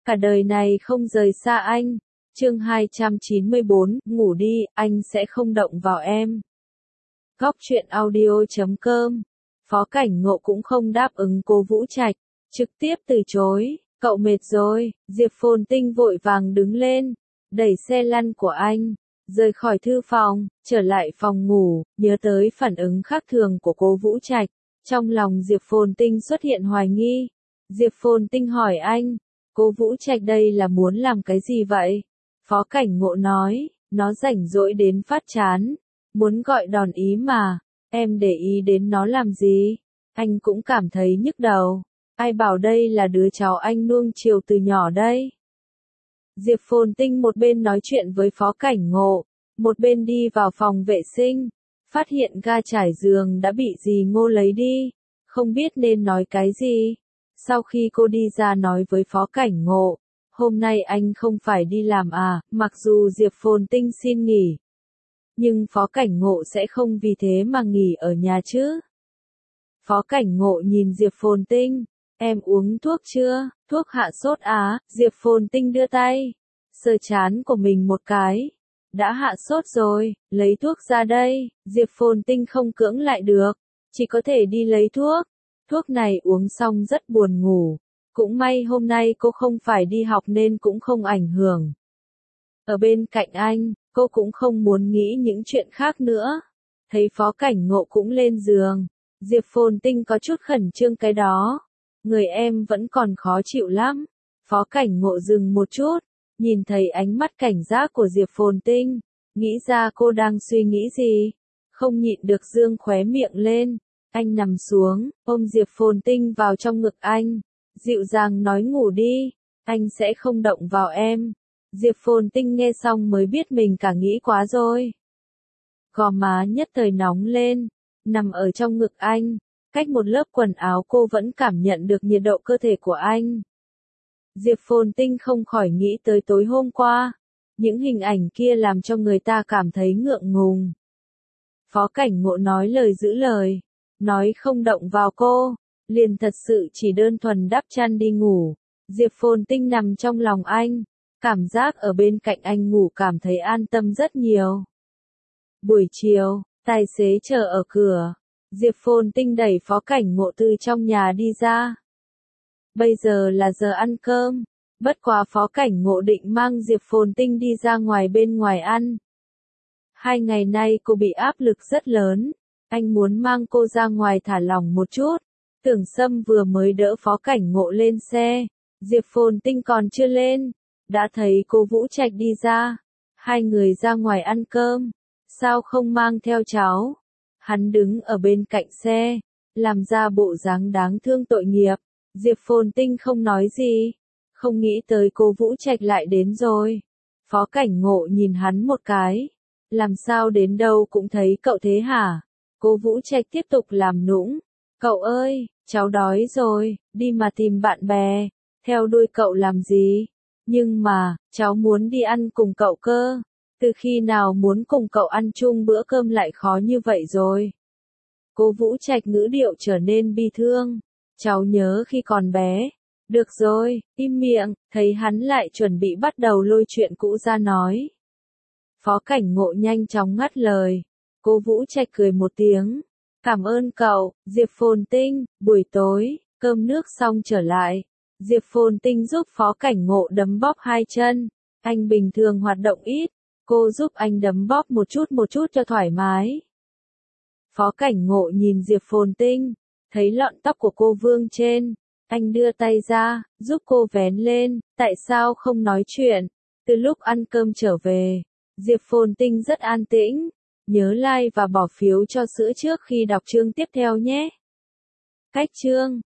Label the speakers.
Speaker 1: cả đời này không rời xa anh. Chương 294, ngủ đi, anh sẽ không động vào em. Góc truyện audio.com. Phó Cảnh Ngộ cũng không đáp ứng Cố Vũ Trạch, trực tiếp từ chối. Cậu mệt rồi. Diệp Phồn Tinh vội vàng đứng lên, đẩy xe lăn của anh, rời khỏi thư phòng, trở lại phòng ngủ, nhớ tới phản ứng khác thường của Cố Vũ Trạch. Trong lòng Diệp Phồn Tinh xuất hiện hoài nghi. Diệp Phồn Tinh hỏi anh, Cố Vũ Trạch đây là muốn làm cái gì vậy? Phó Cảnh Ngộ nói, nó rảnh rỗi đến phát chán, muốn gọi đòn ý mà, em để ý đến nó làm gì? Anh cũng cảm thấy nhức đầu, ai bảo đây là đứa cháu anh nuông chiều từ nhỏ đây? Diệp Phồn Tinh một bên nói chuyện với Phó Cảnh Ngộ, một bên đi vào phòng vệ sinh, phát hiện ga trải giường đã bị dì Ngô lấy đi, không biết nên nói cái gì. Sau khi cô đi ra nói với Phó Cảnh Ngộ, hôm nay anh không phải đi làm à, mặc dù Diệp Phồn Tinh xin nghỉ. Nhưng Phó Cảnh Ngộ sẽ không vì thế mà nghỉ ở nhà chứ. Phó Cảnh Ngộ nhìn Diệp Phồn Tinh, em uống thuốc chưa, thuốc hạ sốt á, Diệp Phồn Tinh đưa tay, sờ trán của mình một cái. Đã hạ sốt rồi, lấy thuốc ra đây, Diệp Phồn Tinh không cưỡng lại được, chỉ có thể đi lấy thuốc. Thuốc này uống xong rất buồn ngủ, cũng may hôm nay cô không phải đi học nên cũng không ảnh hưởng. Ở bên cạnh anh, cô cũng không muốn nghĩ những chuyện khác nữa. Thấy Phó Cảnh Ngộ cũng lên giường, Diệp Phồn Tinh có chút khẩn trương cái đó. Người em vẫn còn khó chịu lắm. Phó Cảnh Ngộ dừng một chút, nhìn thấy ánh mắt cảnh giác của Diệp Phồn Tinh, nghĩ ra cô đang suy nghĩ gì, không nhịn được dương khóe miệng lên. Anh nằm xuống, ôm Diệp Phồn Tinh vào trong ngực anh, dịu dàng nói ngủ đi, anh sẽ không động vào em. Diệp Phồn Tinh nghe xong mới biết mình cả nghĩ quá rồi. Gò má nhất thời nóng lên, nằm ở trong ngực anh, cách một lớp quần áo cô vẫn cảm nhận được nhiệt độ cơ thể của anh. Diệp Phồn Tinh không khỏi nghĩ tới tối hôm qua, những hình ảnh kia làm cho người ta cảm thấy ngượng ngùng. Phó Cảnh Ngộ nói lời giữ lời, nói không động vào cô, liền thật sự chỉ đơn thuần đắp chăn đi ngủ. Diệp Phồn Tinh nằm trong lòng anh, cảm giác ở bên cạnh anh ngủ cảm thấy an tâm rất nhiều. Buổi chiều, tài xế chờ ở cửa, Diệp Phồn Tinh đẩy Phó Cảnh Ngộ từ trong nhà đi ra. Bây giờ là giờ ăn cơm, bất quá Phó Cảnh Ngộ định mang Diệp Phồn Tinh đi ra ngoài bên ngoài ăn. 2 ngày nay cô bị áp lực rất lớn, anh muốn mang cô ra ngoài thả lỏng một chút. Tưởng Sâm vừa mới đỡ Phó Cảnh Ngộ lên xe, Diệp Phồn Tinh còn chưa lên, đã thấy cô Vũ Trạch đi ra. Hai người ra ngoài ăn cơm, sao không mang theo cháu? Hắn đứng ở bên cạnh xe, làm ra bộ dáng đáng thương tội nghiệp. Diệp Phồn Tinh không nói gì, không nghĩ tới cô Vũ Trạch lại đến rồi. Phó Cảnh Ngộ nhìn hắn một cái, làm sao đến đâu cũng thấy cậu thế hả? Cô Vũ Trạch tiếp tục làm nũng, cậu ơi, cháu đói rồi, đi mà tìm bạn bè, theo đuôi cậu làm gì? Nhưng mà, cháu muốn đi ăn cùng cậu cơ, từ khi nào muốn cùng cậu ăn chung bữa cơm lại khó như vậy rồi? Cô Vũ Trạch ngữ điệu trở nên bi thương, cháu nhớ khi còn bé. Được rồi, im miệng, thấy hắn lại chuẩn bị bắt đầu lôi chuyện cũ ra nói. Phó Cảnh Ngộ nhanh chóng ngắt lời, cô Vũ Trạch cười một tiếng, cảm ơn cậu, Diệp Phồn Tinh. Buổi tối, cơm nước xong trở lại, Diệp Phồn Tinh giúp Phó Cảnh Ngộ đấm bóp 2 chân, anh bình thường hoạt động ít, cô giúp anh đấm bóp một chút cho thoải mái. Phó Cảnh Ngộ nhìn Diệp Phồn Tinh, thấy lọn tóc của cô vương trên, anh đưa tay ra, giúp cô vén lên. Tại sao không nói chuyện? Từ lúc ăn cơm trở về, Diệp Phồn Tinh rất an tĩnh. Nhớ like và bỏ phiếu cho sữa trước khi đọc chương tiếp theo nhé. Cách chương